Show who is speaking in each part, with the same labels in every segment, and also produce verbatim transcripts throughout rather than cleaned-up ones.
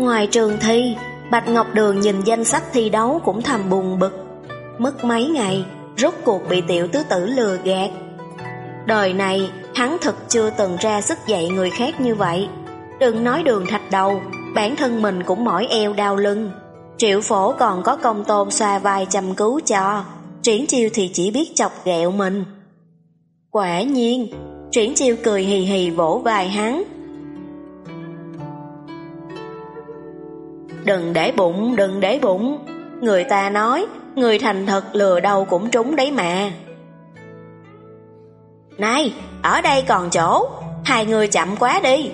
Speaker 1: Ngoài trường thi, Bạch Ngọc Đường nhìn danh sách thi đấu cũng thầm buồn bực. Mất mấy ngày, rốt cuộc bị tiểu tứ tử lừa gạt. Đời này, hắn thực chưa từng ra sức dạy người khác như vậy. Đừng nói Đường Thạch Đầu, bản thân mình cũng mỏi eo đau lưng. Triệu Phổ còn có Công Tôn xoa vai chăm cứu cho, Triển Chiêu thì chỉ biết chọc ghẹo mình. Quả nhiên, Triển Chiêu cười hì hì vỗ vai hắn. Đừng để bụng, đừng để bụng. Người ta nói, người thành thật lừa đâu cũng trúng đấy mà. Này, ở đây còn chỗ, hai người chậm quá đi.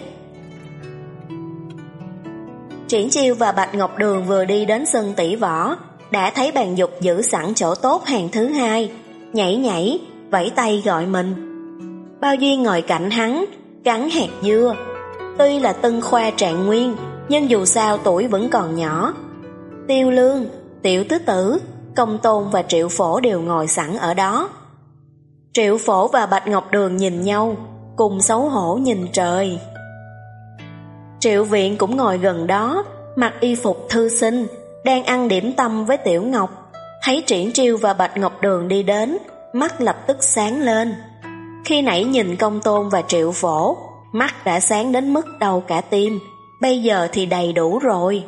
Speaker 1: Triển Chiêu và Bạch Ngọc Đường vừa đi đến sân tỷ võ, đã thấy Bàn Dục giữ sẵn chỗ tốt hàng thứ hai, nhảy nhảy, vẫy tay gọi mình. Bao Duyên ngồi cạnh hắn, cắn hạt dưa. Tuy là tân khoa trạng nguyên, nhưng dù sao tuổi vẫn còn nhỏ. Tiêu Lương, Tiểu Tứ Tử, Công Tôn và Triệu Phổ đều ngồi sẵn ở đó. Triệu Phổ và Bạch Ngọc Đường nhìn nhau, cùng xấu hổ nhìn trời. Triệu Viện cũng ngồi gần đó, mặc y phục thư sinh, đang ăn điểm tâm với Tiểu Ngọc. Thấy Triển Chiêu và Bạch Ngọc Đường đi đến, mắt lập tức sáng lên. Khi nãy nhìn Công Tôn và Triệu Phổ, mắt đã sáng đến mức đau cả tim, bây giờ thì đầy đủ rồi.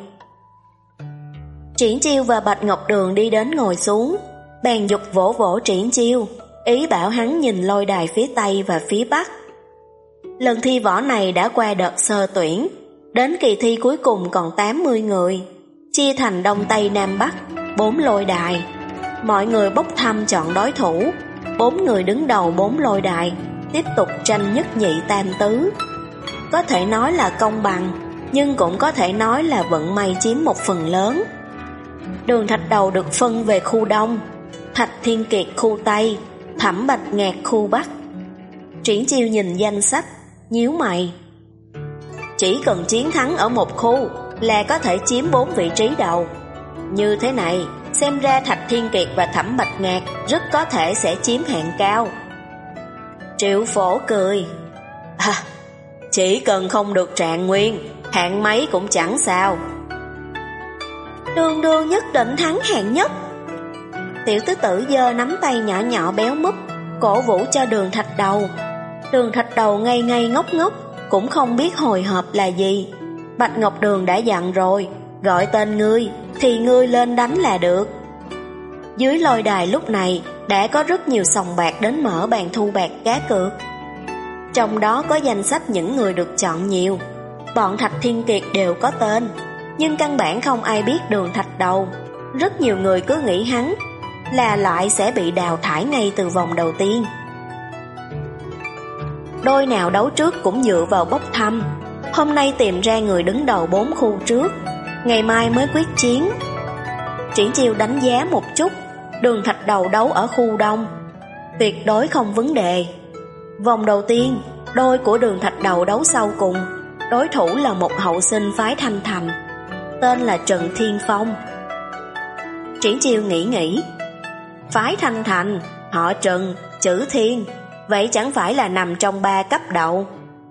Speaker 1: Triển Chiêu và Bạch Ngọc Đường đi đến ngồi xuống. Bàn Dục vỗ vỗ Triển Chiêu, ý bảo hắn nhìn lôi đài phía Tây và phía Bắc. Lần thi võ này đã qua đợt sơ tuyển, đến kỳ thi cuối cùng còn tám mươi người, chia thành Đông Tây Nam Bắc, bốn lôi đài. Mọi người bốc thăm chọn đối thủ, bốn người đứng đầu bốn lôi đài, tiếp tục tranh nhất nhị tam tứ. Có thể nói là công bằng, nhưng cũng có thể nói là vận may chiếm một phần lớn. Đường Thạch Đầu được phân về khu Đông, Thạch Thiên Kiệt khu Tây, Thẩm Bạch Ngạc khu Bắc. Triển Chiêu nhìn danh sách, nhíu mày. Chỉ cần chiến thắng ở một khu là có thể chiếm bốn vị trí đầu. Như thế này, xem ra Thạch Thiên Kiệt và Thẩm Bạch Ngạc rất có thể sẽ chiếm hạng cao. Triệu Phổ cười. À, chỉ cần không được trạng nguyên, hạng mấy cũng chẳng sao. Đường Đường nhất định thắng hạng nhất. Tiểu Tứ Tử giơ nắm tay nhỏ nhỏ béo múp, cổ vũ cho Đường Thạch Đầu. Đường Thạch Đầu ngây ngây ngốc ngốc, cũng không biết hồi hộp là gì. Bạch Ngọc Đường đã dặn rồi, gọi tên ngươi thì ngươi lên đánh là được. Dưới lôi đài lúc này đã có rất nhiều sòng bạc đến mở bàn thu bạc cá cược. Trong đó có danh sách những người được chọn nhiều. Bọn Thạch Thiên Kiệt đều có tên, nhưng căn bản không ai biết Đường Thạch Đầu. Rất nhiều người cứ nghĩ hắn là loại sẽ bị đào thải ngay từ vòng đầu tiên. Đôi nào đấu trước cũng dựa vào bốc thăm. Hôm nay tìm ra người đứng đầu bốn khu trước, ngày mai mới quyết chiến. Triển Chiêu đánh giá một chút, Đường Thạch Đầu đấu ở khu Đông, tuyệt đối không vấn đề. Vòng đầu tiên, đôi của Đường Thạch Đầu đấu sau cùng, đối thủ là một hậu sinh phái Thanh Thành, tên là Trần Thiên Phong. Triển Chiêu nghĩ nghĩ, phái Thanh Thành, họ Trần, chữ Thiên, vậy chẳng phải là nằm trong ba cấp đầu.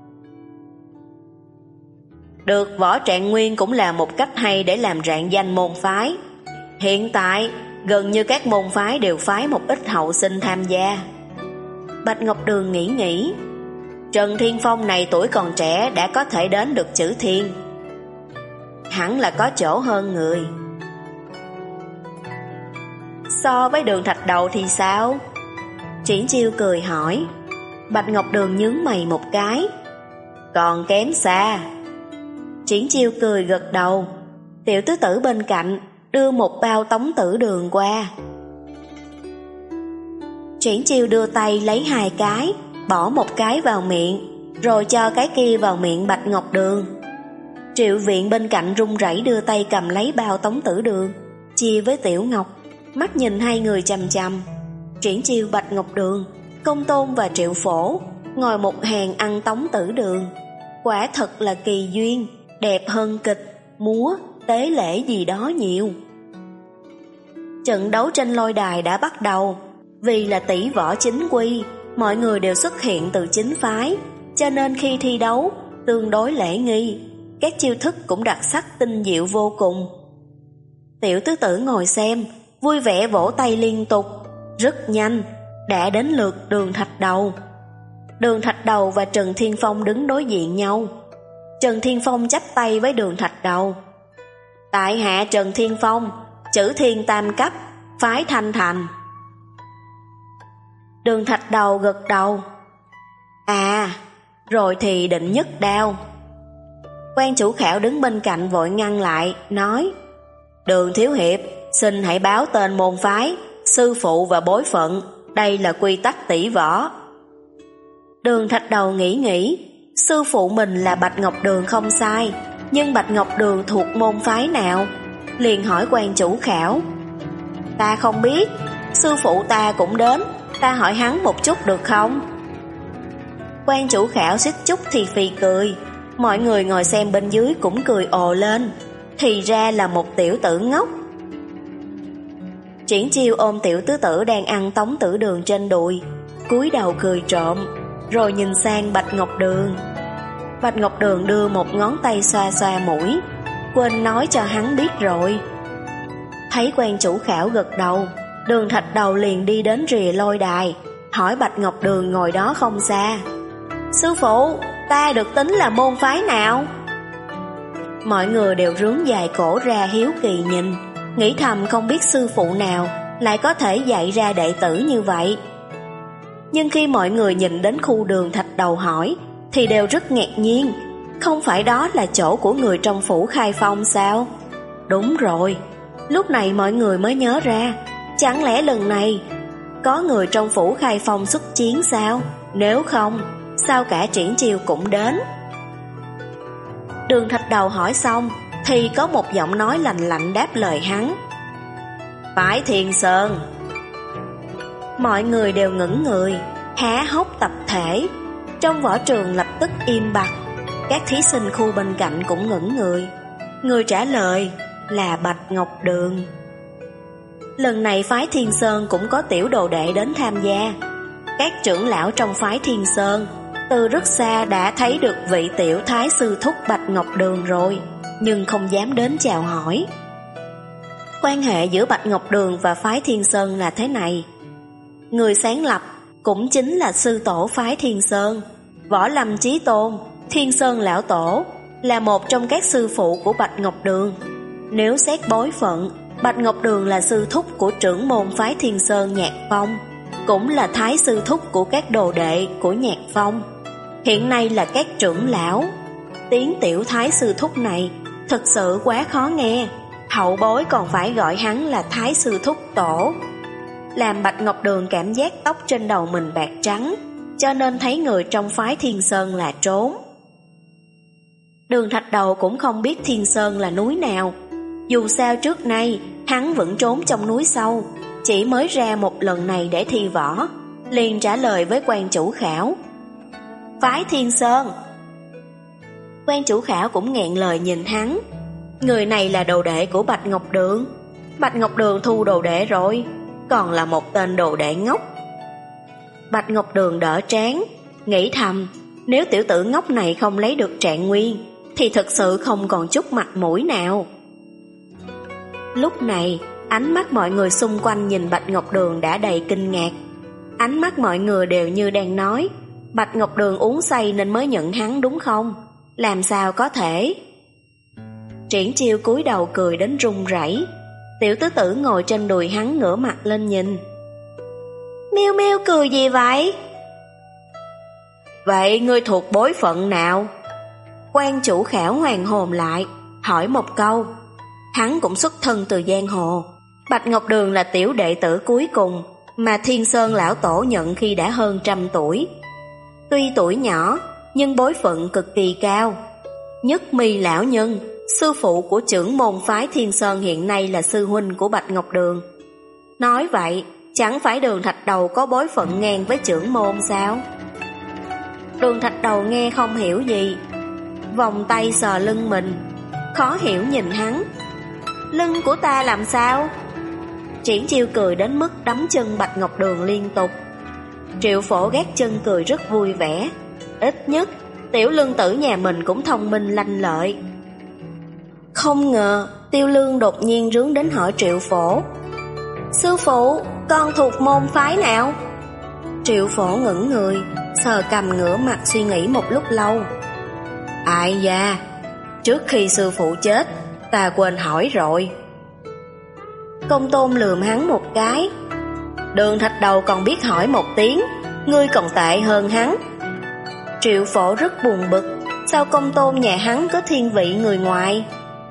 Speaker 1: Được võ trạng nguyên cũng là một cách hay để làm rạng danh môn phái. Hiện tại, gần như các môn phái đều phái một ít hậu sinh tham gia. Bạch Ngọc Đường nghĩ nghĩ, Trần Thiên Phong này tuổi còn trẻ đã có thể đến được chữ Thiên, hẳn là có chỗ hơn người. So với Đường Thạch Đầu thì sao? Triển Chiêu cười hỏi. Bạch Ngọc Đường nhướng mày một cái. Còn kém xa. Triển Chiêu cười gật đầu. Tiểu Tứ Tử bên cạnh đưa một bao tống tử đường qua. Triển Chiêu đưa tay lấy hai cái, bỏ một cái vào miệng, rồi cho cái kia vào miệng Bạch Ngọc Đường. Triệu Viện bên cạnh run rẩy đưa tay cầm lấy bao tống tử đường, chia với Tiểu Ngọc, mắt nhìn hai người chằm chằm. Triển Chiêu, Bạch Ngọc Đường, Công Tôn và Triệu Phổ ngồi một hàng ăn tống tử đường. Quả thật là kỳ duyên, đẹp hơn kịch, múa, tế lễ gì đó nhiều. Trận đấu trên lôi đài đã bắt đầu. Vì là tỷ võ chính quy, mọi người đều xuất hiện từ chính phái, cho nên khi thi đấu tương đối lễ nghi. các chiêu thức cũng đặc sắc tinh diệu vô cùng. Tiểu tứ tử ngồi xem, vui vẻ vỗ tay liên tục. Rất nhanh, đã đến lượt Đường Thạch Đầu. Đường Thạch Đầu và Trần Thiên Phong đứng đối diện nhau. Trần Thiên Phong chắp tay với Đường Thạch Đầu. Tại hạ Trần Thiên Phong, chữ Thiên tam cấp, phái Thanh Thành. Đường Thạch Đầu gật đầu. À, rồi thì định nhất đao. Quan chủ khảo đứng bên cạnh vội ngăn lại, nói: Đường thiếu hiệp, xin hãy báo tên môn phái, sư phụ và bối phận, đây là quy tắc tỷ võ. Đường Thạch Đầu nghĩ nghĩ, sư phụ mình là Bạch Ngọc Đường không sai, nhưng Bạch Ngọc Đường thuộc môn phái nào? Liền hỏi quan chủ khảo. Ta không biết, sư phụ ta cũng đến, ta hỏi hắn một chút được không? Quan chủ khảo xích chút thì phì cười, mọi người ngồi xem bên dưới cũng cười ồ lên, thì ra là một tiểu tử ngốc. Triển Chiêu ôm tiểu tứ tử đang ăn Tống Tử Đường trên đùi, cúi đầu cười trộm, rồi nhìn sang Bạch Ngọc Đường. Bạch Ngọc Đường đưa một ngón tay xoa xoa mũi, quên nói cho hắn biết rồi. Thấy quan chủ khảo gật đầu, Đường Thạch Đầu liền đi đến rìa lôi đài, hỏi Bạch Ngọc Đường ngồi đó không xa: Sư phụ, ta được tính là môn phái nào? Mọi người đều rướn dài cổ ra hiếu kỳ nhìn, nghĩ thầm không biết sư phụ nào lại có thể dạy ra đệ tử như vậy. Nhưng khi mọi người nhìn đến khu Đường Thạch Đầu hỏi thì đều rất ngạc nhiên. Không phải đó là chỗ của người trong phủ Khai Phong sao? Đúng rồi, lúc này mọi người mới nhớ ra, chẳng lẽ lần này có người trong phủ Khai Phong xuất chiến sao? Nếu không, sao cả Triển Chiêu cũng đến? Đường Thạch Đầu hỏi xong thì có một giọng nói lạnh lạnh đáp lời hắn: Phái Thiên Sơn. Mọi người đều ngẩn người, há hốc tập thể. Trong võ trường lập tức im bặt. Các thí sinh khu bên cạnh cũng ngẩn người. Người trả lời là Bạch Ngọc Đường. Lần này phái Thiên Sơn cũng có tiểu đồ đệ đến tham gia. Các trưởng lão trong phái Thiên Sơn từ rất xa đã thấy được vị tiểu thái sư thúc Bạch Ngọc Đường rồi, nhưng không dám đến chào hỏi. Quan hệ giữa Bạch Ngọc Đường và phái Thiên Sơn là thế này. Người sáng lập cũng chính là sư tổ phái Thiên Sơn, Võ Lâm Chí Tôn, Thiên Sơn Lão Tổ, là một trong các sư phụ của Bạch Ngọc Đường. Nếu xét bối phận, Bạch Ngọc Đường là sư thúc của trưởng môn phái Thiên Sơn Nhạc Phong, cũng là thái sư thúc của các đồ đệ của Nhạc Phong, hiện nay là các trưởng lão. Tiếng tiểu thái sư thúc này thật sự quá khó nghe, hậu bối còn phải gọi hắn là thái sư thúc tổ, làm Bạch Ngọc Đường cảm giác tóc trên đầu mình bạc trắng, cho nên thấy người trong phái Thiên Sơn là trốn. Đường Thạch Đầu cũng không biết Thiên Sơn là núi nào, dù sao trước nay hắn vẫn trốn trong núi sâu, chỉ mới ra một lần này để thi võ, liền trả lời với quan chủ khảo: Phái Thiên Sơn. Quan chủ khảo cũng nghẹn lời nhìn hắn. Người này là đồ đệ của Bạch Ngọc Đường. Bạch Ngọc Đường thu đồ đệ rồi, còn là một tên đồ đệ ngốc. Bạch Ngọc Đường đỡ trán, nghĩ thầm, nếu tiểu tử ngốc này không lấy được trạng nguyên thì thật sự không còn chút mặt mũi nào. Lúc này, ánh mắt mọi người xung quanh nhìn Bạch Ngọc Đường đã đầy kinh ngạc. Ánh mắt mọi người đều như đang nói: Bạch Ngọc Đường uống say nên mới nhận hắn đúng không? Làm sao có thể? Triển Chiêu cúi đầu cười đến run rẩy. Tiểu tứ tử ngồi trên đùi hắn ngửa mặt lên nhìn. Miêu Miêu cười gì vậy? Vậy ngươi thuộc bối phận nào? Quan chủ khảo hoàn hồn lại, hỏi một câu. Hắn cũng xuất thân từ giang hồ. Bạch Ngọc Đường là tiểu đệ tử cuối cùng mà Thiên Sơn Lão Tổ nhận khi đã hơn trăm tuổi. Tuy tuổi nhỏ, nhưng bối phận cực kỳ cao. Nhất Mi lão nhân, sư phụ của trưởng môn phái Thiên Sơn hiện nay là sư huynh của Bạch Ngọc Đường. Nói vậy, chẳng phải Đường Thạch Đầu có bối phận ngang với trưởng môn sao? Đường Thạch Đầu nghe không hiểu gì, vòng tay sờ lưng mình, khó hiểu nhìn hắn. Lưng của ta làm sao? Triển Chiêu cười đến mức đấm chân Bạch Ngọc Đường liên tục. Triệu Phổ gác chân cười rất vui vẻ. Ít nhất tiểu lương tử nhà mình cũng thông minh lanh lợi, Không ngờ Tiêu Lương đột nhiên rướn đến hỏi Triệu Phổ: Sư phụ, con thuộc môn phái nào? Triệu Phổ ngẩng người, sờ cằm ngửa mặt suy nghĩ một lúc lâu. Ai da, trước khi sư phụ chết, ta quên hỏi rồi. Công Tôn lườm hắn một cái. Đường Thạch Đầu còn biết hỏi một tiếng, ngươi còn tệ hơn hắn. Triệu Phổ rất buồn bực, sao Công Tôn nhà hắn có thiên vị người ngoài?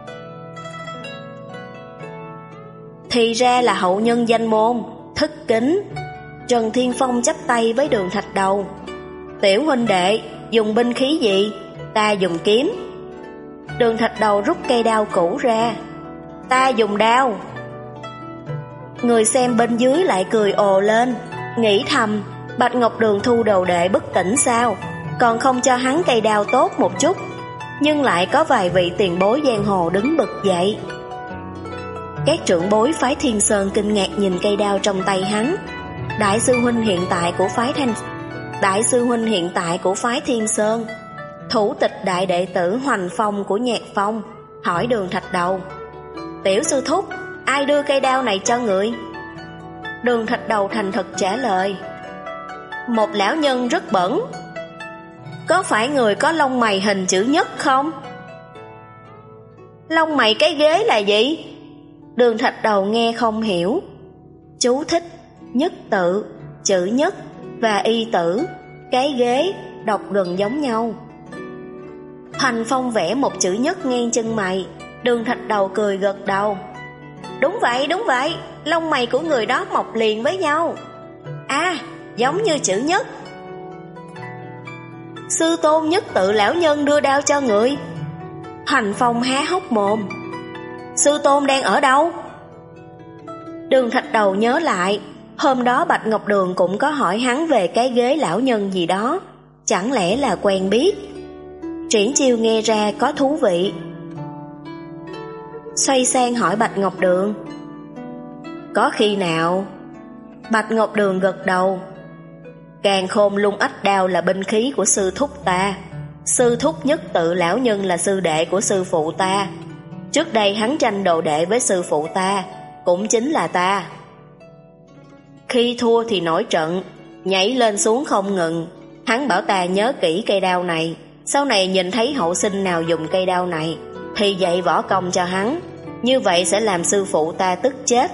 Speaker 1: Thì ra là hậu nhân danh môn, thất kính. Trần Thiên Phong chắp tay với Đường Thạch Đầu. Tiểu huynh đệ, dùng binh khí gì? Ta dùng kiếm. Đường Thạch Đầu rút cây đao cũ ra. Ta dùng đao. Người xem bên dưới lại cười ồ lên, nghĩ thầm, Bạch Ngọc Đường thu đồ đệ bất tỉnh sao, còn không cho hắn cây đao tốt một chút. Nhưng lại có vài vị tiền bối giang hồ đứng bật dậy. Các trưởng bối phái Thiên Sơn kinh ngạc nhìn cây đao trong tay hắn. Đại sư huynh hiện tại của phái Thanh Đại sư huynh hiện tại của phái Thiên Sơn, thủ tịch đại đệ tử Hoành Phong của Nhạc Phong, hỏi Đường Thạch Đầu: Tiểu sư thúc, ai đưa cây đao này cho người? Đường Thạch Đầu thành thật trả lời: Một lão nhân rất bẩn. Có phải người có lông mày hình chữ nhất không? Lông mày cái ghế là gì? Đường Thạch Đầu nghe không hiểu. Chú thích: nhất tự, chữ nhất và y tử, cái ghế, đọc gần giống nhau. Hoành Phong vẽ một chữ nhất ngang chân mày. Đường Thạch Đầu cười gật đầu. Đúng vậy, đúng vậy, lông mày của người đó mọc liền với nhau. À, giống như chữ nhất. Sư tôn nhất tự lão nhân đưa đao cho người. Hoành Phong há hốc mồm. Sư tôn đang ở đâu? Đường Thạch Đầu nhớ lại, hôm đó Bạch Ngọc Đường cũng có hỏi hắn về cái ghế lão nhân gì đó, chẳng lẽ là quen biết. Triển Chiêu nghe ra có thú vị, xoay sang hỏi Bạch Ngọc Đường: Có khi nào? Bạch Ngọc Đường gật đầu. Càn Khôn Lung Ách Đao là binh khí của sư thúc ta. Sư thúc nhất tự lão nhân là sư đệ của sư phụ ta. Trước đây hắn tranh đồ đệ với sư phụ ta, cũng chính là ta. Khi thua thì nổi trận, nhảy lên xuống không ngừng. Hắn bảo ta nhớ kỹ cây đao này, sau này nhìn thấy hậu sinh nào dùng cây đao này thì dạy võ công cho hắn, như vậy sẽ làm sư phụ ta tức chết.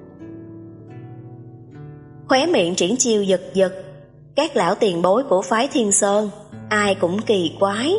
Speaker 1: Khóe miệng Triển Chiêu giật giật. Các lão tiền bối của phái Thiên Sơn ai cũng kỳ quái.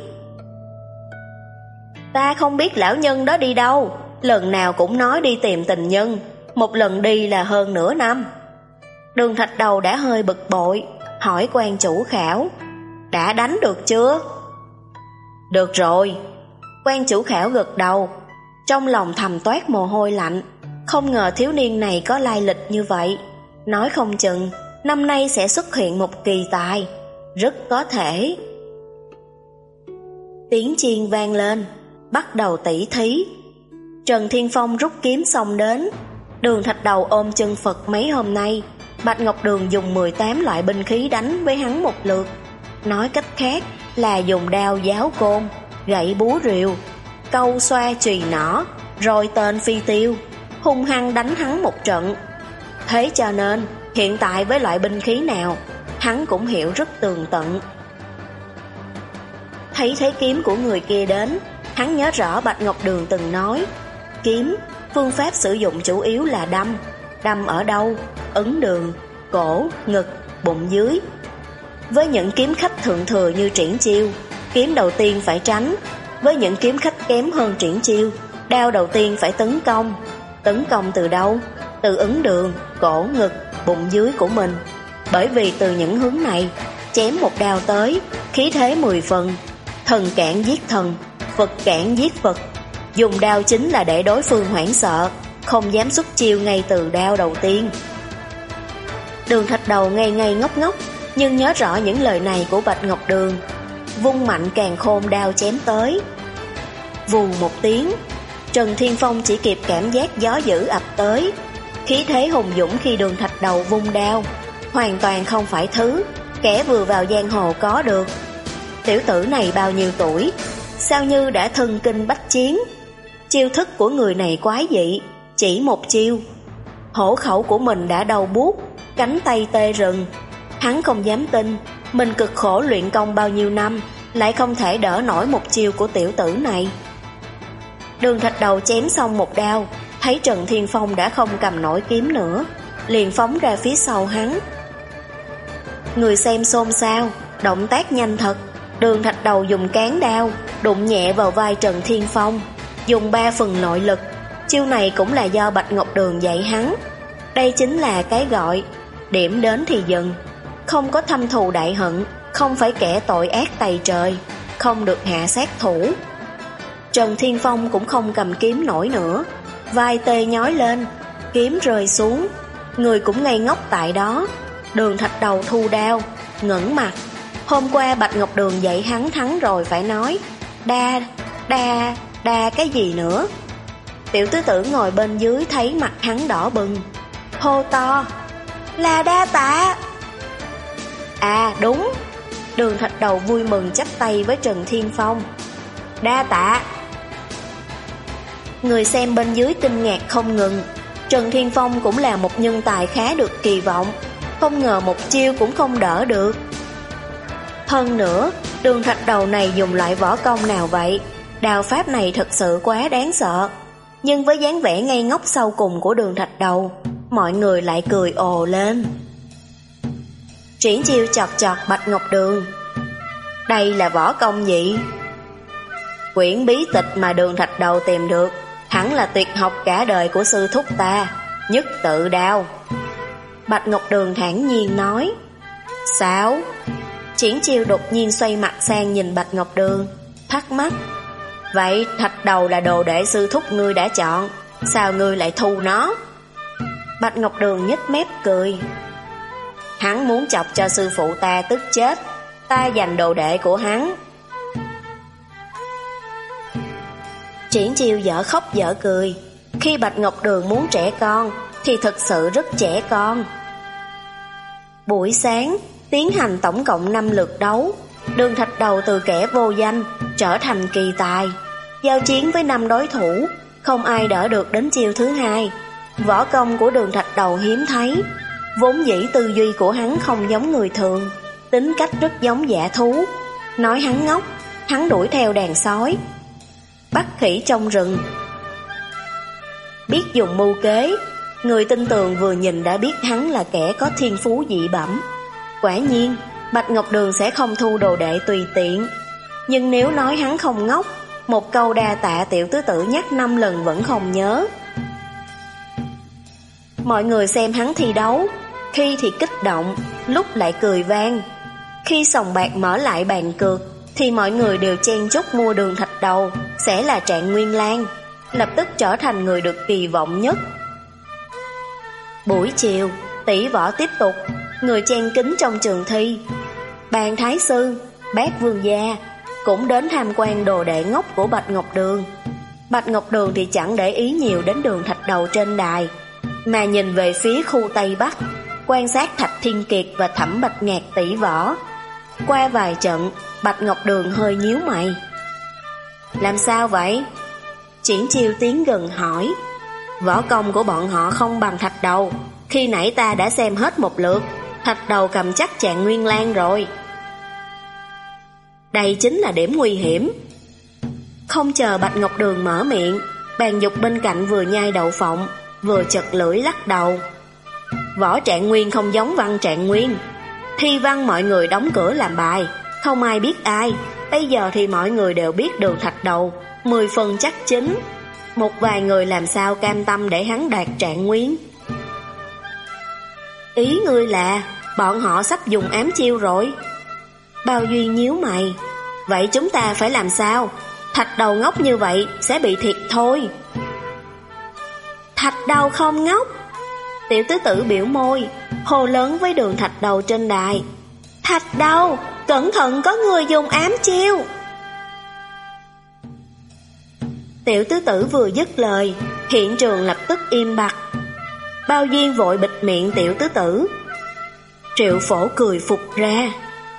Speaker 1: Ta không biết lão nhân đó đi đâu, lần nào cũng nói đi tìm tình nhân, một lần đi là hơn nửa năm. Đường Thạch Đầu đã hơi bực bội, hỏi quan chủ khảo: Đã đánh được chưa? Được rồi. Quan chủ khảo gật đầu, trong lòng thầm toát mồ hôi lạnh. Không ngờ thiếu niên này có lai lịch như vậy, nói không chừng năm nay sẽ xuất hiện một kỳ tài, rất có thể. Tiếng chiên vang lên, bắt đầu tỉ thí. Trần Thiên Phong rút kiếm xong đến. Đường Thạch Đầu ôm chân Phật mấy hôm nay, Bạch Ngọc Đường dùng mười tám loại binh khí đánh với hắn một lượt. Nói cách khác là dùng đao giáo côn, gậy búa rìu, câu xoa chùy nỏ, rồi tên phi tiêu, hung hăng đánh hắn một trận. Thế cho nên hiện tại với loại binh khí nào hắn cũng hiểu rất tường tận. Thấy thế kiếm của người kia đến, hắn nhớ rõ Bạch Ngọc Đường từng nói, kiếm, phương pháp sử dụng chủ yếu là đâm. Đâm ở đâu? Ấn đường, cổ, ngực, bụng dưới. Với những kiếm khách thượng thừa như Triển Chiêu, kiếm đầu tiên phải tránh. Với những kiếm khách kém hơn Triển Chiêu, đao đầu tiên phải tấn công. Tấn công từ đâu? Từ ấn đường, cổ, ngực, bụng dưới của mình. Bởi vì từ những hướng này, chém một đao tới, khí thế mười phần. Thần cản giết thần, Phật cản giết Phật. Dùng đao chính là để đối phương hoảng sợ, không dám xuất chiêu ngay từ đao đầu tiên. Đường Thạch Đầu ngây ngây ngốc ngốc, nhưng nhớ rõ những lời này của Bạch Ngọc Đường. Vung mạnh càn khôn đao chém tới. Vù một tiếng, Trần Thiên Phong chỉ kịp cảm giác gió dữ ập tới. Khí thế hùng dũng khi Đường Thạch Đầu vung đao, hoàn toàn không phải thứ kẻ vừa vào giang hồ có được. Tiểu tử này bao nhiêu tuổi, sao như đã thân kinh bách chiến? Chiêu thức của người này quái dị, chỉ một chiêu hổ khẩu của mình đã đau buốt, cánh tay tê rừng. Hắn không dám tin mình cực khổ luyện công bao nhiêu năm lại không thể đỡ nổi một chiêu của tiểu tử này. Đường Thạch Đầu chém xong một đao, thấy Trần Thiên Phong đã không cầm nổi kiếm nữa, liền phóng ra phía sau hắn. Người xem xôn xao, động tác nhanh thật. Đường Thạch Đầu dùng cán đao đụng nhẹ vào vai Trần Thiên Phong, dùng ba phần nội lực. Chiêu này cũng là do Bạch Ngọc Đường dạy hắn. Đây chính là cái gọi điểm đến thì dừng, không có thâm thù đại hận, không phải kẻ tội ác tày trời, không được hạ sát thủ. Trần Thiên Phong cũng không cầm kiếm nổi nữa, vai tê nhói lên, kiếm rơi xuống, người cũng ngây ngốc tại đó. Đường Thạch Đầu thu đao, ngẩng mặt. Hôm qua Bạch Ngọc Đường dạy hắn thắng rồi phải nói. Đa, đa, đa cái gì nữa? Tiểu tứ tử ngồi bên dưới thấy mặt hắn đỏ bừng, hô to, là đa tạ. À đúng. Đường Thạch Đầu vui mừng chắp tay với Trần Thiên Phong. Đa tạ. Người xem bên dưới kinh ngạc không ngừng. Trần Thiên Phong cũng là một nhân tài khá được kỳ vọng, không ngờ một chiêu cũng không đỡ được. Hơn nữa, Đường Thạch Đầu này dùng loại võ công nào vậy? Đao pháp này thật sự quá đáng sợ. Nhưng với dáng vẻ ngây ngốc sau cùng của Đường Thạch Đầu, mọi người lại cười ồ lên. Triển Chiêu chọt chọt Bạch Ngọc Đường. Đây là võ công gì? Quyển bí tịch mà Đường Thạch Đầu tìm được hẳn là tuyệt học cả đời của sư thúc ta, nhất tự đao. Bạch Ngọc Đường thản nhiên nói. Sao? Triển Chiêu đột nhiên xoay mặt sang nhìn Bạch Ngọc Đường, thắc mắc. Vậy Thạch Đầu là đồ đệ sư thúc ngươi đã chọn, sao ngươi lại thu nó? Bạch Ngọc Đường nhếch mép cười. Hắn muốn chọc cho sư phụ ta tức chết, ta giành đồ đệ của hắn. Triển Chiêu dở khóc dở cười. Khi Bạch Ngọc Đường muốn trẻ con thì thực sự rất trẻ con. Buổi sáng tiến hành tổng cộng năm lượt đấu. Đường Thạch Đầu từ kẻ vô danh trở thành kỳ tài. Giao chiến với năm đối thủ, không ai đỡ được đến chiêu thứ hai. Võ công của Đường Thạch Đầu hiếm thấy. Vốn dĩ tư duy của hắn không giống người thường, tính cách rất giống dã thú. Nói hắn ngốc, hắn đuổi theo đàn sói, bắt khỉ trong rừng. Biết dùng mưu kế, người tin tường vừa nhìn đã biết hắn là kẻ có thiên phú dị bẩm. Quả nhiên, Bạch Ngọc Đường sẽ không thu đồ đệ tùy tiện. Nhưng nếu nói hắn không ngốc, một câu đa tạ tiểu tứ tử nhắc năm lần vẫn không nhớ. Mọi người xem hắn thi đấu, khi thì kích động, lúc lại cười vang. Khi sòng bạc mở lại bàn cược, thì mọi người đều chen chúc mua Đường Thạch Đầu sẽ là Trạng Nguyên Lang, lập tức trở thành người được kỳ vọng nhất. Buổi chiều, tỷ võ tiếp tục, người chen kín trong trường thi. Bàn Thái Sư, Bác Vương Gia cũng đến tham quan đồ đệ ngốc của Bạch Ngọc Đường. Bạch Ngọc Đường thì chẳng để ý nhiều đến Đường Thạch Đầu trên đài, mà nhìn về phía khu Tây Bắc, quan sát Thạch Thiên Kiệt và Thẩm Bạch Ngạc tỷ võ. Qua vài trận, Bạch Ngọc Đường hơi nhíu mày. Làm sao vậy? Triển Chiêu tiến gần hỏi. Võ công của bọn họ không bằng Thạch Đầu. Khi nãy ta đã xem hết một lượt, Thạch Đầu cầm chắc Trạng Nguyên Lang rồi. Đây chính là điểm nguy hiểm. Không chờ Bạch Ngọc Đường mở miệng, Bàn Dục bên cạnh vừa nhai đậu phộng, vừa chật lưỡi lắc đầu. Võ Trạng Nguyên không giống Văn Trạng Nguyên. Thi văn mọi người đóng cửa làm bài, không ai biết ai. Bây giờ thì mọi người đều biết Đường Thạch Đầu mười phần chắc chính. Một vài người làm sao cam tâm để hắn đoạt Trạng Nguyên? Ý ngươi là bọn họ sắp dùng ám chiêu rồi? Bao Duy nhíu mày. Vậy chúng ta phải làm sao? Thạch Đầu ngốc như vậy sẽ bị thiệt thôi. Thạch Đầu không ngốc. Tiểu tứ tử biểu môi, hô lớn với Đường Thạch Đầu trên đài. Thạch Đầu, cẩn thận có người dùng ám chiêu. Tiểu tứ tử vừa dứt lời, hiện trường lập tức im bặt. Bao Duyên vội bịt miệng tiểu tứ tử. Triệu Phổ cười phục ra.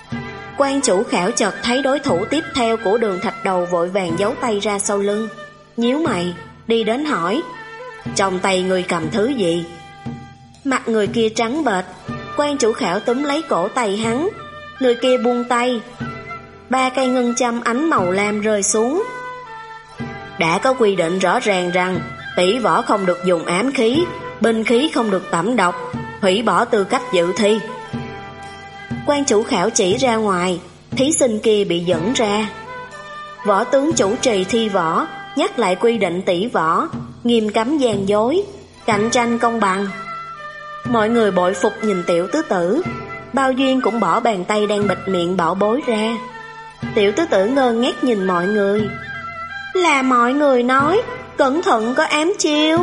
Speaker 1: Quan chủ khảo chợt thấy đối thủ tiếp theo của Đường Thạch Đầu vội vàng giấu tay ra sau lưng. nhíu mày, đi đến hỏi: trong tay người cầm thứ gì? Mặt người kia trắng bệch, quan chủ khảo túm lấy cổ tay hắn. Người kia buông tay, ba cây ngân châm ánh màu lam rơi xuống. Đã có quy định rõ ràng rằng tỷ võ không được dùng ám khí, binh khí không được tẩm độc, hủy bỏ tư cách dự thi. Quan chủ khảo chỉ ra ngoài, thí sinh kia bị dẫn ra. Võ tướng chủ trì thi võ nhắc lại quy định tỷ võ, nghiêm cấm gian dối, cạnh tranh công bằng. Mọi người bội phục nhìn Tiểu tứ tử. Bao Duyên cũng bỏ bàn tay đang bịt miệng bảo bối ra. Tiểu tứ tử ngơ ngác nhìn mọi người. Là mọi người nói cẩn thận có ám chiêu.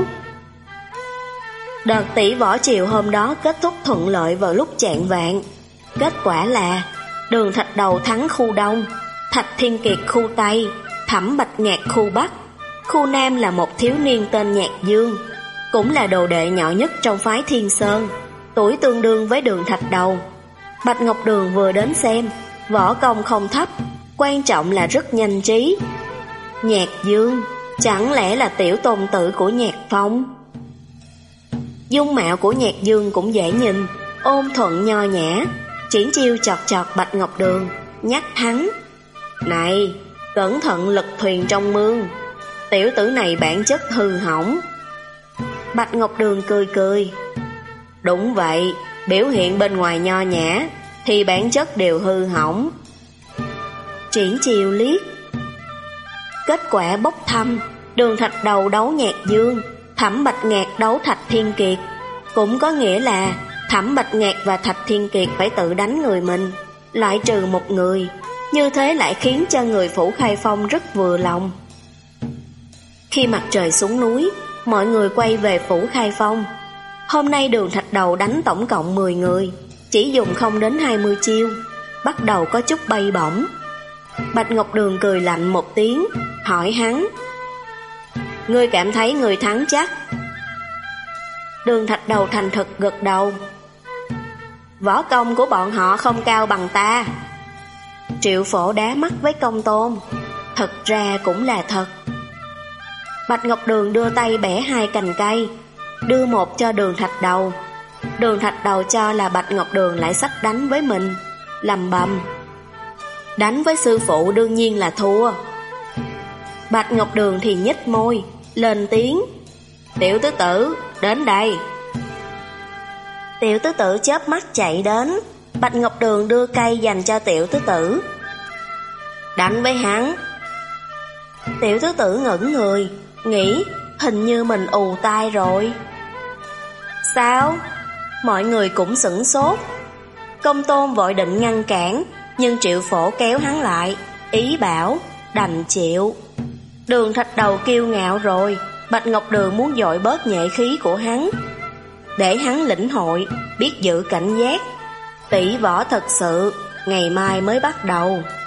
Speaker 1: Đợt tỷ võ chiều hôm đó kết thúc thuận lợi vào lúc chạng vạng. Kết quả là Đường Thạch Đầu thắng khu Đông, Thạch Thiên Kiệt khu Tây, Thẩm Bạch Ngạc khu Bắc. Khu Nam là một thiếu niên tên Nhạc Dương, cũng là đồ đệ nhỏ nhất trong phái Thiên Sơn, tuổi tương đương với Đường Thạch Đầu. Bạch Ngọc Đường vừa đến xem, võ công không thấp, quan trọng là rất nhanh trí. Nhạc Dương, chẳng lẽ là tiểu tôn tử của Nhạc Phong? Dung mạo của Nhạc Dương cũng dễ nhìn, ôn thuận nho nhã. Triển Chiêu chọt chọt Bạch Ngọc Đường, nhắc hắn: này, cẩn thận lật thuyền trong mương, tiểu tử này bản chất hư hỏng. Bạch Ngọc Đường cười cười: đúng vậy, biểu hiện bên ngoài nho nhã thì bản chất đều hư hỏng. Triển Chiêu liếc. Kết quả bốc thăm, Đường Thạch Đầu đấu Nhạc Dương, Thẩm Bạch Ngạc đấu Thạch Thiên Kiệt. Cũng có nghĩa là Thẩm Bạch Ngạc và Thạch Thiên Kiệt phải tự đánh người mình, loại trừ một người. Như thế lại khiến cho người Phủ Khai Phong rất vừa lòng. Khi mặt trời xuống núi, mọi người quay về Phủ Khai Phong. Hôm nay Đường Thạch Đầu đánh tổng cộng mười người, chỉ dùng không đến hai mươi chiêu, bắt đầu có chút bay bổng. Bạch Ngọc Đường cười lạnh một tiếng, hỏi hắn: ngươi cảm thấy người thắng chắc? Đường Thạch Đầu thành thực gật đầu: võ công của bọn họ không cao bằng ta. Triệu Phổ đá mắt với Công Tôn: thật ra cũng là thật. Bạch Ngọc Đường đưa tay bẻ hai cành cây, đưa một cho Đường Thạch Đầu. Đường Thạch Đầu cho là Bạch Ngọc Đường lại xách đánh với mình, lầm bầm: đánh với sư phụ đương nhiên là thua. Bạch Ngọc Đường thì nhếch môi, lên tiếng: tiểu tứ tử, đến đây. Tiểu tứ tử chớp mắt chạy đến. Bạch Ngọc Đường đưa cây dành cho tiểu tứ tử: đánh với hắn. Tiểu tứ tử ngẩn người, nghĩ hình như mình ù tai rồi. Sao? Mọi người cũng sửng sốt. Công Tôn vội định ngăn cản, nhưng Triệu Phổ kéo hắn lại, ý bảo đành chịu. Đường Thạch Đầu kiêu ngạo rồi, Bạch Ngọc Đường muốn dội bớt nhuệ khí của hắn, để hắn lĩnh hội, biết giữ cảnh giác. Tỷ võ thật sự, ngày mai mới bắt đầu.